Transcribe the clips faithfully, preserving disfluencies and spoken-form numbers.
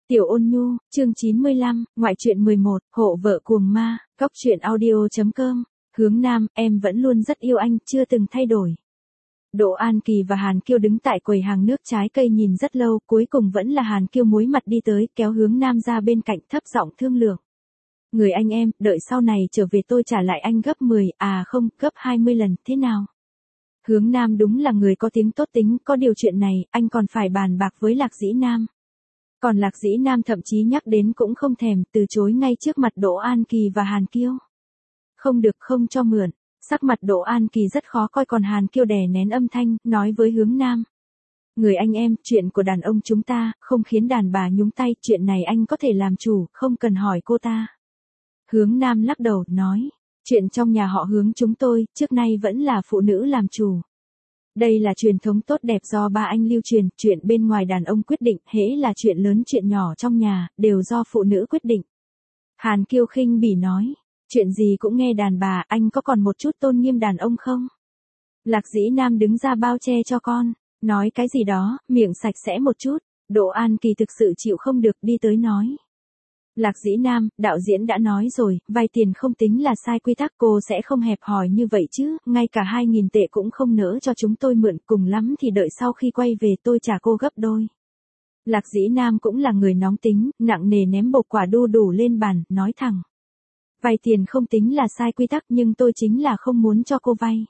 Tiểu Ôn Nhu, chương chín mươi lăm, ngoại truyện mười một, hộ vợ cuồng ma, góc truyện audio chấm com, hướng nam, em vẫn luôn rất yêu anh, chưa từng thay đổi. Đỗ An Kỳ và Hàn Kiêu đứng tại quầy hàng nước trái cây nhìn rất lâu, cuối cùng vẫn là Hàn Kiêu muối mặt đi tới, kéo hướng nam ra bên cạnh thấp giọng thương lượng. Người anh em, đợi sau này trở về tôi trả lại anh gấp mười, à không, gấp hai mươi lần, thế nào? Hướng nam đúng là người có tiếng tốt tính, có điều chuyện này, anh còn phải bàn bạc với Lạc Dĩ Nam. Còn Lạc Dĩ Nam thậm chí nhắc đến cũng không thèm, từ chối ngay trước mặt Đỗ An Kỳ và Hàn Kiêu. Không được, không cho mượn. Sắc mặt Đỗ An Kỳ rất khó coi, còn Hàn Kiêu đè nén âm thanh, nói với hướng nam. Người anh em, chuyện của đàn ông chúng ta, không khiến đàn bà nhúng tay, chuyện này anh có thể làm chủ, không cần hỏi cô ta. Hướng nam lắc đầu, nói, chuyện trong nhà họ Hướng chúng tôi, trước nay vẫn là phụ nữ làm chủ. Đây là truyền thống tốt đẹp do ba anh lưu truyền, chuyện bên ngoài đàn ông quyết định, hễ là chuyện lớn chuyện nhỏ trong nhà, đều do phụ nữ quyết định. Hàn Kiêu khinh bỉ nói, chuyện gì cũng nghe đàn bà, anh có còn một chút tôn nghiêm đàn ông không? Lạc Dĩ Nam đứng ra bao che cho con, nói cái gì đó, miệng sạch sẽ một chút, Đỗ An Kỳ thực sự chịu không được đi tới nói. Lạc Dĩ Nam, đạo diễn đã nói rồi, vay tiền không tính là sai quy tắc, cô sẽ không hẹp hòi như vậy chứ, ngay cả hai nghìn tệ cũng không nỡ cho chúng tôi mượn, cùng lắm thì đợi sau khi quay về tôi trả cô gấp đôi. Lạc Dĩ Nam cũng là người nóng tính, nặng nề ném bột quả đu đủ lên bàn, nói thẳng. Vay tiền không tính là sai quy tắc nhưng tôi chính là không muốn cho cô vay.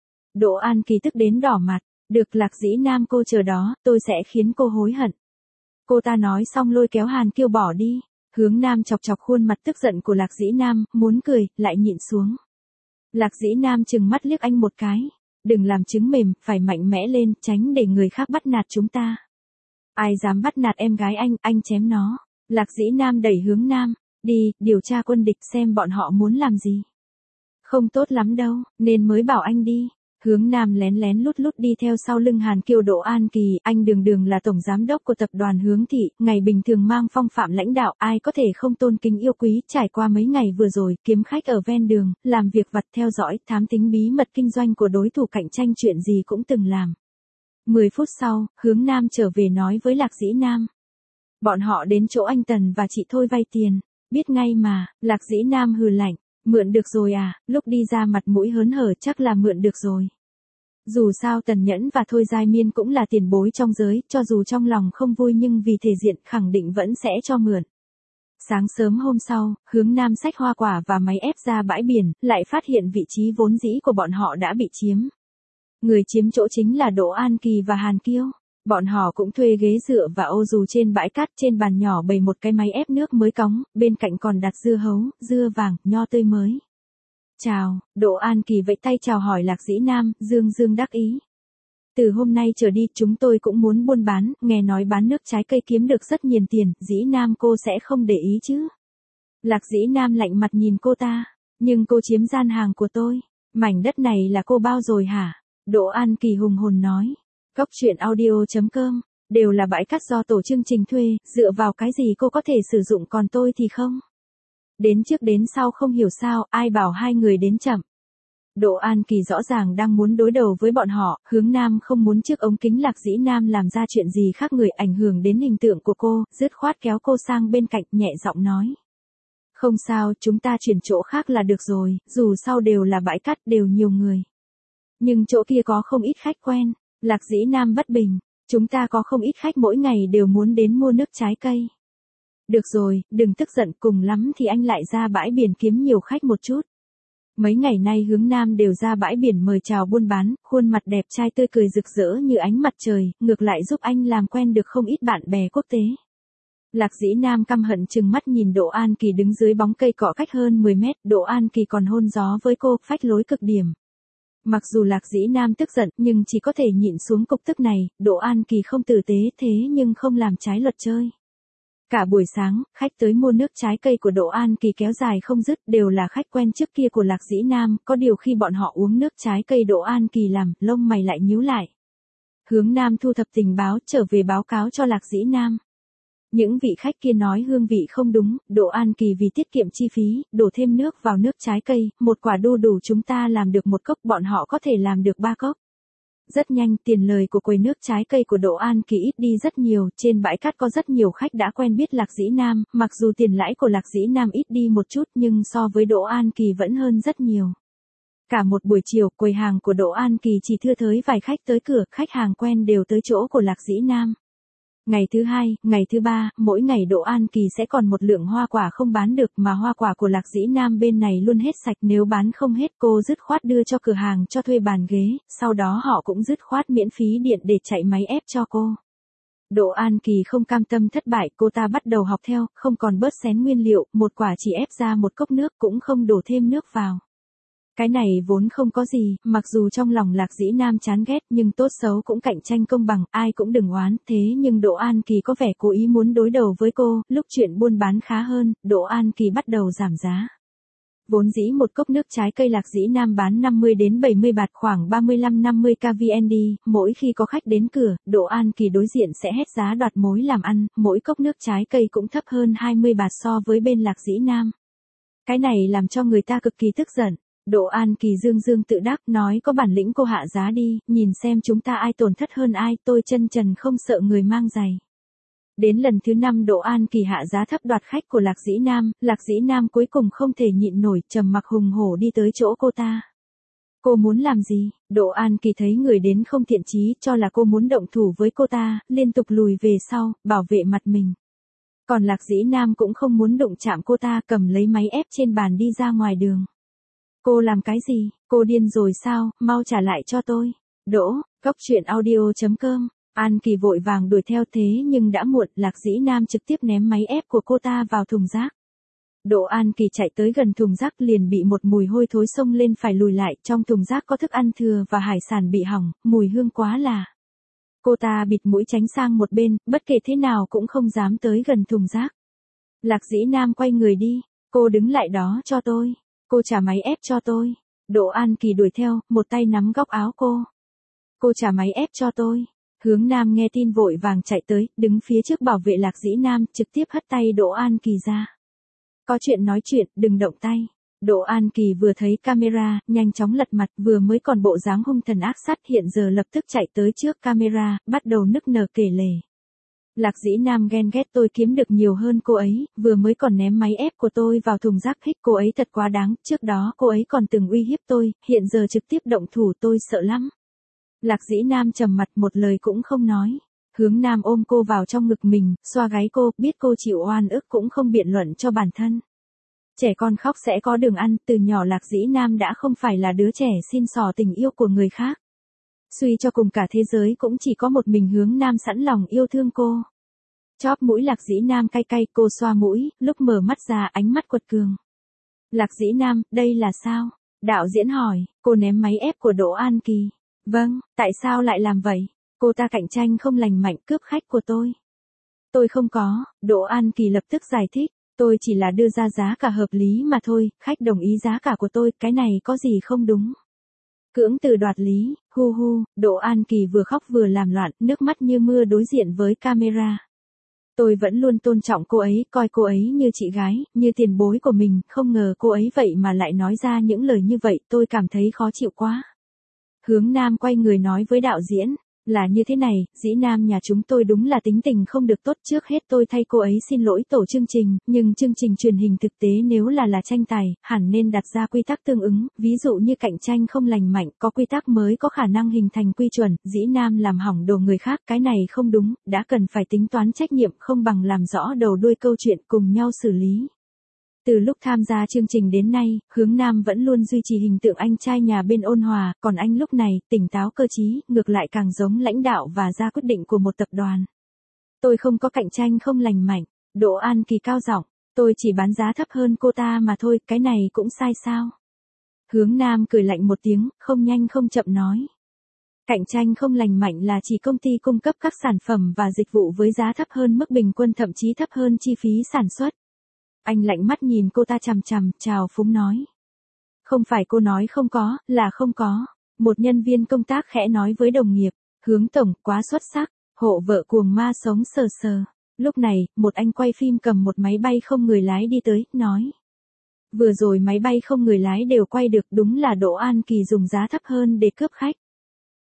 Đỗ An Kỳ tức đến đỏ mặt, được Lạc Dĩ Nam cô chờ đó, tôi sẽ khiến cô hối hận. Cô ta nói xong lôi kéo Hàn Kiêu bỏ đi. Hướng nam chọc chọc khuôn mặt tức giận của Lạc Dĩ Nam, muốn cười, lại nhịn xuống. Lạc Dĩ Nam chừng mắt liếc anh một cái. Đừng làm trứng mềm, phải mạnh mẽ lên, tránh để người khác bắt nạt chúng ta. Ai dám bắt nạt em gái anh, anh chém nó. Lạc Dĩ Nam đẩy hướng nam, đi, điều tra quân địch xem bọn họ muốn làm gì. Không tốt lắm đâu, nên mới bảo anh đi. Hướng nam lén lén lút lút đi theo sau lưng Hàn Kiêu. Đỗ An Kỳ, anh đường đường là tổng giám đốc của tập đoàn Hướng Thị, ngày bình thường mang phong phạm lãnh đạo, ai có thể không tôn kính yêu quý, trải qua mấy ngày vừa rồi, kiếm khách ở ven đường, làm việc vặt theo dõi, thám tính bí mật kinh doanh của đối thủ cạnh tranh, chuyện gì cũng từng làm. Mười phút sau, hướng nam trở về nói với Lạc Dĩ Nam. Bọn họ đến chỗ anh Tần và chị Thôi vay tiền, biết ngay mà. Lạc Dĩ Nam hừ lạnh. Mượn được rồi à, lúc đi ra mặt mũi hớn hở chắc là mượn được rồi. Dù sao Tần Nhẫn và Thôi Giai Miên cũng là tiền bối trong giới, cho dù trong lòng không vui nhưng vì thể diện khẳng định vẫn sẽ cho mượn. Sáng sớm hôm sau, hướng nam xách hoa quả và máy ép ra bãi biển, lại phát hiện vị trí vốn dĩ của bọn họ đã bị chiếm. Người chiếm chỗ chính là Đỗ An Kỳ và Hàn Kiêu. Bọn họ cũng thuê ghế dựa và ô dù trên bãi cát, trên bàn nhỏ bày một cái máy ép nước mới cóng, bên cạnh còn đặt dưa hấu, dưa vàng, nho tươi mới. Chào, Đỗ An Kỳ vẫy tay chào hỏi Lạc Dĩ Nam, dương dương đắc ý. Từ hôm nay trở đi chúng tôi cũng muốn buôn bán, nghe nói bán nước trái cây kiếm được rất nhiều tiền, Dĩ Nam cô sẽ không để ý chứ. Lạc Dĩ Nam lạnh mặt nhìn cô ta, nhưng cô chiếm gian hàng của tôi, mảnh đất này là cô bao rồi hả? Đỗ An Kỳ hùng hồn nói. Góc truyện audio chấm com, đều là bãi cát do tổ chương trình thuê, dựa vào cái gì cô có thể sử dụng còn tôi thì không. Đến trước đến sau không hiểu sao, ai bảo hai người đến chậm. Đỗ An Kỳ rõ ràng đang muốn đối đầu với bọn họ, hướng nam không muốn trước ống kính Lạc Dĩ Nam làm ra chuyện gì khác người ảnh hưởng đến hình tượng của cô, dứt khoát kéo cô sang bên cạnh, nhẹ giọng nói. Không sao, chúng ta chuyển chỗ khác là được rồi, dù sau đều là bãi cát, đều nhiều người. Nhưng chỗ kia có không ít khách quen. Lạc Dĩ Nam bất bình, chúng ta có không ít khách mỗi ngày đều muốn đến mua nước trái cây. Được rồi, đừng tức giận, cùng lắm thì anh lại ra bãi biển kiếm nhiều khách một chút. Mấy ngày nay hướng nam đều ra bãi biển mời chào buôn bán, khuôn mặt đẹp trai tươi cười rực rỡ như ánh mặt trời, ngược lại giúp anh làm quen được không ít bạn bè quốc tế. Lạc Dĩ Nam căm hận chừng mắt nhìn Đỗ An Kỳ đứng dưới bóng cây cọ cách hơn mười mét, Đỗ An Kỳ còn hôn gió với cô, phách lối cực điểm. Mặc dù Lạc Dĩ Nam tức giận nhưng chỉ có thể nhịn xuống cục tức này, Đỗ An Kỳ không tử tế thế nhưng không làm trái luật chơi. Cả buổi sáng, khách tới mua nước trái cây của Đỗ An Kỳ kéo dài không dứt, đều là khách quen trước kia của Lạc Dĩ Nam, có điều khi bọn họ uống nước trái cây Đỗ An Kỳ làm, lông mày lại nhíu lại. Hướng nam thu thập tình báo, trở về báo cáo cho Lạc Dĩ Nam. Những vị khách kia nói hương vị không đúng, Đỗ An Kỳ vì tiết kiệm chi phí, đổ thêm nước vào nước trái cây, một quả đu đủ chúng ta làm được một cốc, bọn họ có thể làm được ba cốc. Rất nhanh, tiền lời của quầy nước trái cây của Đỗ An Kỳ ít đi rất nhiều, trên bãi cát có rất nhiều khách đã quen biết Lạc Dĩ Nam, mặc dù tiền lãi của Lạc Dĩ Nam ít đi một chút nhưng so với Đỗ An Kỳ vẫn hơn rất nhiều. Cả một buổi chiều, quầy hàng của Đỗ An Kỳ chỉ thưa thới vài khách tới cửa, khách hàng quen đều tới chỗ của Lạc Dĩ Nam. Ngày thứ hai, ngày thứ ba, mỗi ngày Đỗ An Kỳ sẽ còn một lượng hoa quả không bán được mà hoa quả của Lạc Dĩ Nam bên này luôn hết sạch, nếu bán không hết cô dứt khoát đưa cho cửa hàng cho thuê bàn ghế, sau đó họ cũng dứt khoát miễn phí điện để chạy máy ép cho cô. Đỗ An Kỳ không cam tâm thất bại, cô ta bắt đầu học theo, không còn bớt xén nguyên liệu, một quả chỉ ép ra một cốc nước cũng không đổ thêm nước vào. Cái này vốn không có gì, mặc dù trong lòng Lạc Dĩ Nam chán ghét nhưng tốt xấu cũng cạnh tranh công bằng, ai cũng đừng oán, thế nhưng Đỗ An Kỳ có vẻ cố ý muốn đối đầu với cô, lúc chuyện buôn bán khá hơn, Đỗ An Kỳ bắt đầu giảm giá. Vốn dĩ một cốc nước trái cây Lạc Dĩ Nam bán năm mươi đến bảy mươi bạt, khoảng ba mươi lăm năm mươi k V N D, mỗi khi có khách đến cửa, Đỗ An Kỳ đối diện sẽ hét giá đoạt mối làm ăn, mỗi cốc nước trái cây cũng thấp hơn hai mươi bạt so với bên Lạc Dĩ Nam. Cái này làm cho người ta cực kỳ tức giận. Đỗ An Kỳ dương dương tự đắc nói có bản lĩnh cô hạ giá đi, nhìn xem chúng ta ai tổn thất hơn ai, tôi chân trần không sợ người mang giày. Đến lần thứ năm Đỗ An Kỳ hạ giá thấp đoạt khách của Lạc Dĩ Nam, Lạc Dĩ Nam cuối cùng không thể nhịn nổi, trầm mặc hùng hổ đi tới chỗ cô ta. Cô muốn làm gì? Đỗ An Kỳ thấy người đến không thiện chí, cho là cô muốn động thủ với cô ta, liên tục lùi về sau, bảo vệ mặt mình. Còn Lạc Dĩ Nam cũng không muốn đụng chạm cô ta, cầm lấy máy ép trên bàn đi ra ngoài đường. Cô làm cái gì? Cô điên rồi sao? Mau trả lại cho tôi. Đỗ, góc chuyện audio chấm com. An Kỳ vội vàng đuổi theo thế nhưng đã muộn, Lạc Dĩ Nam trực tiếp ném máy ép của cô ta vào thùng rác. Đỗ An Kỳ chạy tới gần thùng rác liền bị một mùi hôi thối xông lên, phải lùi lại, trong thùng rác có thức ăn thừa và hải sản bị hỏng, mùi hương quá là. Cô ta bịt mũi tránh sang một bên, bất kể thế nào cũng không dám tới gần thùng rác. Lạc Dĩ Nam quay người đi, cô đứng lại đó cho tôi. Cô trả máy ép cho tôi. Đỗ An Kỳ đuổi theo, một tay nắm góc áo cô. Cô trả máy ép cho tôi. Hướng Nam nghe tin vội vàng chạy tới, đứng phía trước bảo vệ Lạc Dĩ Nam, trực tiếp hất tay Đỗ An Kỳ ra. Có chuyện nói chuyện, đừng động tay. Đỗ An Kỳ vừa thấy camera, nhanh chóng lật mặt, vừa mới còn bộ dáng hung thần ác sát, hiện giờ lập tức chạy tới trước camera, bắt đầu nức nở kể lể. Lạc Dĩ Nam ghen ghét tôi kiếm được nhiều hơn cô ấy, vừa mới còn ném máy ép của tôi vào thùng rác, khích cô ấy thật quá đáng, trước đó cô ấy còn từng uy hiếp tôi, hiện giờ trực tiếp động thủ, tôi sợ lắm. Lạc Dĩ Nam trầm mặt một lời cũng không nói. Hướng Nam ôm cô vào trong ngực mình, xoa gáy cô, biết cô chịu oan ức cũng không biện luận cho bản thân. Trẻ con khóc sẽ có đường ăn, từ nhỏ Lạc Dĩ Nam đã không phải là đứa trẻ xin xỏ tình yêu của người khác. Suy cho cùng cả thế giới cũng chỉ có một mình Hướng Nam sẵn lòng yêu thương cô. Chóp mũi Lạc Dĩ Nam cay cay, cô xoa mũi, lúc mở mắt ra ánh mắt quật cường. Lạc Dĩ Nam, đây là sao? Đạo diễn hỏi, cô ném máy ép của Đỗ An Kỳ. Vâng, tại sao lại làm vậy? Cô ta cạnh tranh không lành mạnh cướp khách của tôi. Tôi không có, Đỗ An Kỳ lập tức giải thích, tôi chỉ là đưa ra giá cả hợp lý mà thôi, khách đồng ý giá cả của tôi, cái này có gì không đúng. Cưỡng từ đoạt lý, hu hu, Đỗ An Kỳ vừa khóc vừa làm loạn, nước mắt như mưa đối diện với camera. Tôi vẫn luôn tôn trọng cô ấy, coi cô ấy như chị gái, như tiền bối của mình, không ngờ cô ấy vậy mà lại nói ra những lời như vậy, tôi cảm thấy khó chịu quá. Hướng Nam quay người nói với đạo diễn, là như thế này, Dĩ Nam nhà chúng tôi đúng là tính tình không được tốt, trước hết tôi thay cô ấy xin lỗi tổ chương trình, nhưng chương trình truyền hình thực tế nếu là là tranh tài, hẳn nên đặt ra quy tắc tương ứng, ví dụ như cạnh tranh không lành mạnh, có quy tắc mới có khả năng hình thành quy chuẩn, Dĩ Nam làm hỏng đồ người khác, cái này không đúng, đã cần phải tính toán trách nhiệm, không bằng làm rõ đầu đuôi câu chuyện cùng nhau xử lý. Từ lúc tham gia chương trình đến nay, Hướng Nam vẫn luôn duy trì hình tượng anh trai nhà bên ôn hòa, còn anh lúc này, tỉnh táo cơ trí, ngược lại càng giống lãnh đạo và ra quyết định của một tập đoàn. Tôi không có cạnh tranh không lành mạnh, Đỗ An Kỳ cao giọng, tôi chỉ bán giá thấp hơn cô ta mà thôi, cái này cũng sai sao? Hướng Nam cười lạnh một tiếng, không nhanh không chậm nói. Cạnh tranh không lành mạnh là chỉ công ty cung cấp các sản phẩm và dịch vụ với giá thấp hơn mức bình quân, thậm chí thấp hơn chi phí sản xuất. Anh lạnh mắt nhìn cô ta chằm chằm, chào phúng nói. Không phải cô nói không có, là không có. Một nhân viên công tác khẽ nói với đồng nghiệp, Hướng tổng, quá xuất sắc, hộ vợ cuồng ma sống sờ sờ. Lúc này, một anh quay phim cầm một máy bay không người lái đi tới, nói. Vừa rồi máy bay không người lái đều quay được, đúng là Đỗ An Kỳ dùng giá thấp hơn để cướp khách.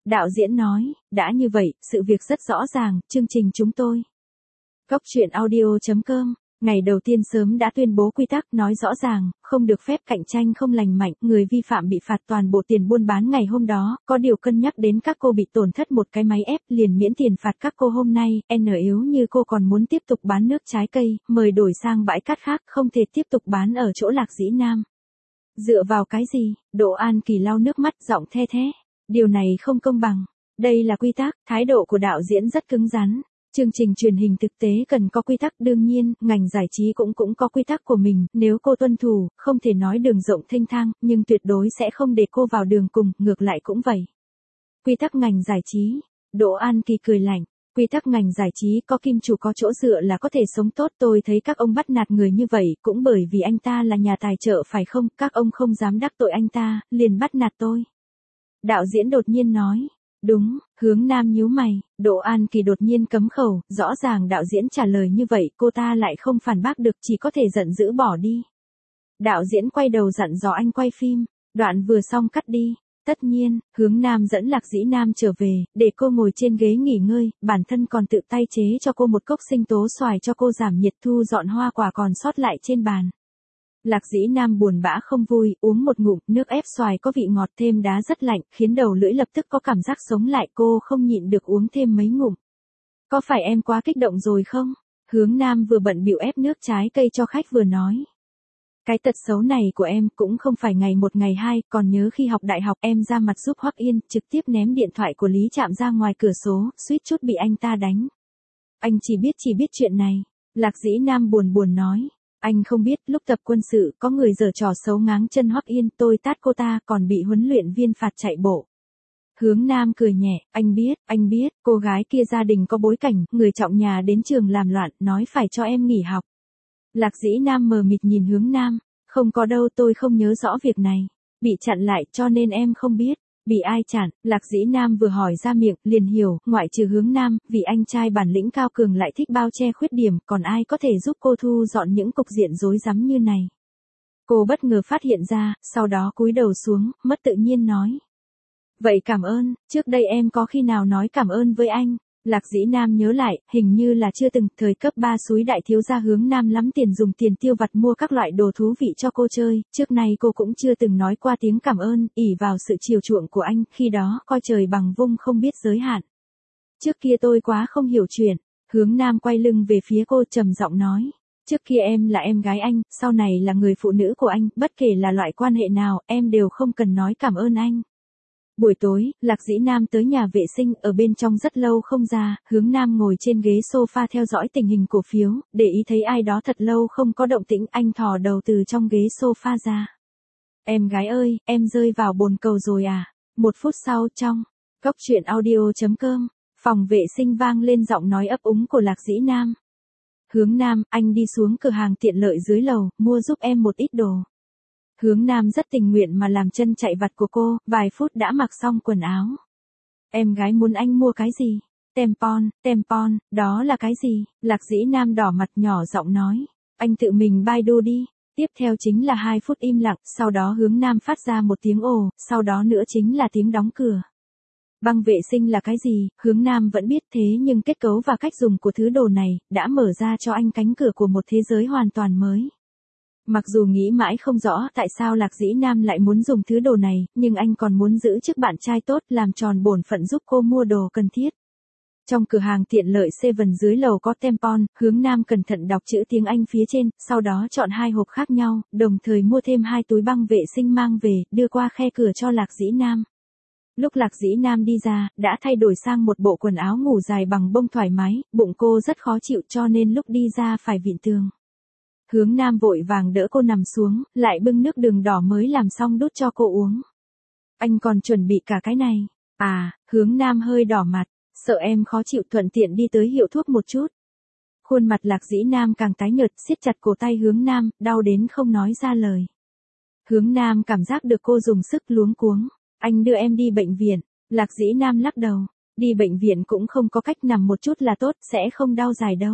Đạo diễn nói, đã như vậy, sự việc rất rõ ràng, chương trình chúng tôi. Cóc truyện audio chấm com, ngày đầu tiên sớm đã tuyên bố quy tắc nói rõ ràng, không được phép cạnh tranh không lành mạnh, người vi phạm bị phạt toàn bộ tiền buôn bán ngày hôm đó, có điều cân nhắc đến các cô bị tổn thất một cái máy ép liền miễn tiền phạt các cô hôm nay, n yếu như cô còn muốn tiếp tục bán nước trái cây, mời đổi sang bãi cát khác, không thể tiếp tục bán ở chỗ Lạc Dĩ Nam. Dựa vào cái gì? Đỗ An Kỳ lau nước mắt giọng the thé. Điều này không công bằng. Đây là quy tắc, thái độ của đạo diễn rất cứng rắn. Chương trình truyền hình thực tế cần có quy tắc, đương nhiên, ngành giải trí cũng cũng có quy tắc của mình, nếu cô tuân thủ, không thể nói đường rộng thênh thang, nhưng tuyệt đối sẽ không để cô vào đường cùng, ngược lại cũng vậy. Quy tắc ngành giải trí. Đỗ An Kỳ cười lạnh. Quy tắc ngành giải trí có kim chủ có chỗ dựa là có thể sống tốt, tôi thấy các ông bắt nạt người như vậy, cũng bởi vì anh ta là nhà tài trợ phải không, các ông không dám đắc tội anh ta, liền bắt nạt tôi. Đạo diễn đột nhiên nói. Đúng, Hướng Nam nhíu mày, Đỗ An Kỳ đột nhiên cấm khẩu, rõ ràng đạo diễn trả lời như vậy, cô ta lại không phản bác được, chỉ có thể giận dữ bỏ đi. Đạo diễn quay đầu dặn dò anh quay phim, đoạn vừa xong cắt đi. Tất nhiên, Hướng Nam dẫn Lạc Dĩ Nam trở về, để cô ngồi trên ghế nghỉ ngơi, bản thân còn tự tay chế cho cô một cốc sinh tố xoài cho cô giảm nhiệt, thu dọn hoa quả còn sót lại trên bàn. Lạc Dĩ Nam buồn bã không vui, uống một ngụm, nước ép xoài có vị ngọt thêm đá rất lạnh, khiến đầu lưỡi lập tức có cảm giác sống lại, cô không nhịn được uống thêm mấy ngụm. Có phải em quá kích động rồi không? Hướng Nam vừa bận bịu ép nước trái cây cho khách vừa nói. Cái tật xấu này của em cũng không phải ngày một ngày hai, còn nhớ khi học đại học em ra mặt giúp Hoắc Yên, trực tiếp ném điện thoại của Lý Trạm ra ngoài cửa sổ, suýt chút bị anh ta đánh. Anh chỉ biết chỉ biết chuyện này. Lạc Dĩ Nam buồn buồn nói. Anh không biết, lúc tập quân sự, có người giở trò xấu ngáng chân Hoắc Yên, tôi tát cô ta, còn bị huấn luyện viên phạt chạy bộ. Hướng Nam cười nhẹ, anh biết, anh biết, cô gái kia gia đình có bối cảnh, người trọng nhà đến trường làm loạn, nói phải cho em nghỉ học. Lạc Dĩ Nam mờ mịt nhìn Hướng Nam, không có đâu, tôi không nhớ rõ việc này. Bị chặn lại cho nên em không biết. Bị ai chặn? Lạc Dĩ Nam vừa hỏi ra miệng, liền hiểu, ngoại trừ Hướng Nam, vì anh trai bản lĩnh cao cường lại thích bao che khuyết điểm, còn ai có thể giúp cô thu dọn những cục diện rối rắm như này. Cô bất ngờ phát hiện ra, sau đó cúi đầu xuống, mất tự nhiên nói. Vậy cảm ơn, trước đây em có khi nào nói cảm ơn với anh? Lạc Dĩ Nam nhớ lại, hình như là chưa từng, thời cấp ba súi đại thiếu gia Hướng Nam lắm tiền dùng tiền tiêu vặt mua các loại đồ thú vị cho cô chơi, trước nay cô cũng chưa từng nói qua tiếng cảm ơn, ỷ vào sự chiều chuộng của anh, khi đó, coi trời bằng vung không biết giới hạn. Trước kia tôi quá không hiểu chuyện, Hướng Nam quay lưng về phía cô trầm giọng nói. Trước kia em là em gái anh, sau này là người phụ nữ của anh, bất kể là loại quan hệ nào, em đều không cần nói cảm ơn anh. Buổi tối, Lạc Dĩ Nam tới nhà vệ sinh, ở bên trong rất lâu không ra, Hướng Nam ngồi trên ghế sofa theo dõi tình hình cổ phiếu, để ý thấy ai đó thật lâu không có động tĩnh, anh thò đầu từ trong ghế sofa ra. Em gái ơi, em rơi vào bồn cầu rồi à? Một phút sau, trong cóc truyện audio chấm com, phòng vệ sinh vang lên giọng nói ấp úng của Lạc Dĩ Nam. Hướng Nam, anh đi xuống cửa hàng tiện lợi dưới lầu, mua giúp em một ít đồ. Hướng Nam rất tình nguyện mà làm chân chạy vặt của cô, vài phút đã mặc xong quần áo. Em gái muốn anh mua cái gì? Tempon, tempon, đó là cái gì? Lạc Dĩ Nam đỏ mặt nhỏ giọng nói. Anh tự mình Baidu đi. Tiếp theo chính là hai phút im lặng, sau đó Hướng Nam phát ra một tiếng ồ, sau đó nữa chính là tiếng đóng cửa. Băng vệ sinh là cái gì? Hướng Nam vẫn biết, thế nhưng kết cấu và cách dùng của thứ đồ này, đã mở ra cho anh cánh cửa của một thế giới hoàn toàn mới. Mặc dù nghĩ mãi không rõ tại sao Lạc Dĩ Nam lại muốn dùng thứ đồ này, nhưng anh còn muốn giữ chức bạn trai tốt, làm tròn bổn phận giúp cô mua đồ cần thiết. Trong cửa hàng tiện lợi Seven dưới lầu có Tempon, Hướng Nam cẩn thận đọc chữ tiếng Anh phía trên, sau đó chọn hai hộp khác nhau, đồng thời mua thêm hai túi băng vệ sinh mang về, đưa qua khe cửa cho Lạc Dĩ Nam. Lúc Lạc Dĩ Nam đi ra, đã thay đổi sang một bộ quần áo ngủ dài bằng bông thoải mái, bụng cô rất khó chịu cho nên lúc đi ra phải vịn tường. Hướng Nam vội vàng đỡ cô nằm xuống, lại bưng nước đường đỏ mới làm xong đút cho cô uống. Anh còn chuẩn bị cả cái này. À, Hướng Nam hơi đỏ mặt, sợ em khó chịu, thuận tiện đi tới hiệu thuốc một chút. Khuôn mặt Lạc Dĩ Nam càng tái nhợt, siết chặt cổ tay Hướng Nam, đau đến không nói ra lời. Hướng Nam cảm giác được cô dùng sức luống cuống. Anh đưa em đi bệnh viện. Lạc Dĩ Nam lắc đầu. Đi bệnh viện cũng không có cách, nằm một chút là tốt, sẽ không đau dài đâu.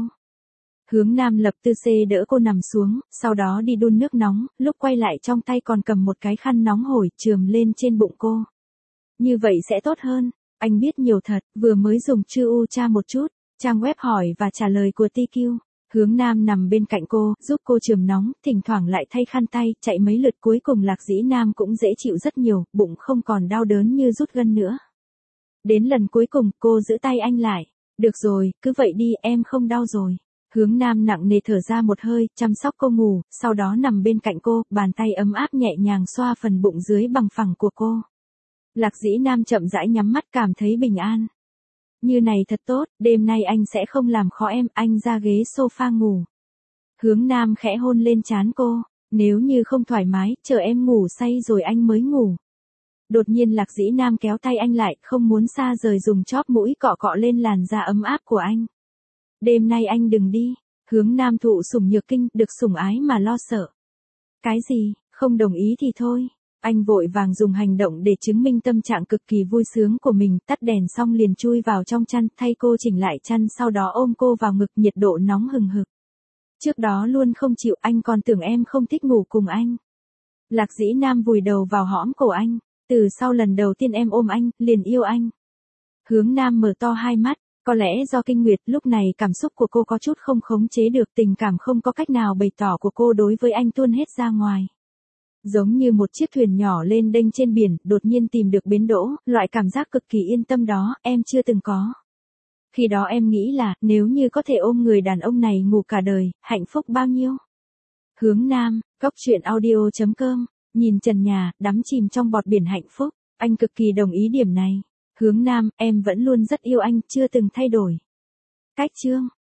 Hướng Nam lập tư xê đỡ cô nằm xuống, sau đó đi đun nước nóng, lúc quay lại trong tay còn cầm một cái khăn nóng hổi chườm lên trên bụng cô. Như vậy sẽ tốt hơn. Anh biết nhiều thật, vừa mới dùng chư u tra một chút, trang web hỏi và trả lời của tê quy. Hướng Nam nằm bên cạnh cô, giúp cô chườm nóng, thỉnh thoảng lại thay khăn tay, chạy mấy lượt cuối cùng Lạc Dĩ Nam cũng dễ chịu rất nhiều, bụng không còn đau đớn như rút gân nữa. Đến lần cuối cùng, cô giữ tay anh lại. Được rồi, cứ vậy đi, em không đau rồi. Hướng Nam nặng nề thở ra một hơi, chăm sóc cô ngủ, sau đó nằm bên cạnh cô, bàn tay ấm áp nhẹ nhàng xoa phần bụng dưới bằng phẳng của cô. Lạc Dĩ Nam chậm rãi nhắm mắt cảm thấy bình an. Như này thật tốt, đêm nay anh sẽ không làm khó em, anh ra ghế sofa ngủ. Hướng Nam khẽ hôn lên trán cô, nếu như không thoải mái, chờ em ngủ say rồi anh mới ngủ. Đột nhiên Lạc Dĩ Nam kéo tay anh lại, không muốn xa rời dùng chóp mũi cọ cọ lên làn da ấm áp của anh. Đêm nay anh đừng đi. Hướng Nam thụ sủng nhược kinh, được sủng ái mà lo sợ. Cái gì, không đồng ý thì thôi. Anh vội vàng dùng hành động để chứng minh tâm trạng cực kỳ vui sướng của mình, tắt đèn xong liền chui vào trong chăn, thay cô chỉnh lại chăn sau đó ôm cô vào ngực, nhiệt độ nóng hừng hực. Trước đó luôn không chịu, anh còn tưởng em không thích ngủ cùng anh. Lạc Dĩ Nam vùi đầu vào hõm cổ anh, từ sau lần đầu tiên em ôm anh, liền yêu anh. Hướng Nam mở to hai mắt, có lẽ do kinh nguyệt, lúc này cảm xúc của cô có chút không khống chế được, tình cảm không có cách nào bày tỏ của cô đối với anh tuôn hết ra ngoài. Giống như một chiếc thuyền nhỏ lên đênh trên biển, đột nhiên tìm được bến đỗ, loại cảm giác cực kỳ yên tâm đó, em chưa từng có. Khi đó em nghĩ là, nếu như có thể ôm người đàn ông này ngủ cả đời, hạnh phúc bao nhiêu. Hướng Nam, góc truyện audio chấm com, nhìn trần nhà, đắm chìm trong bọt biển hạnh phúc, anh cực kỳ đồng ý điểm này. Hướng Nam, em vẫn luôn rất yêu anh, chưa từng thay đổi. Cách chương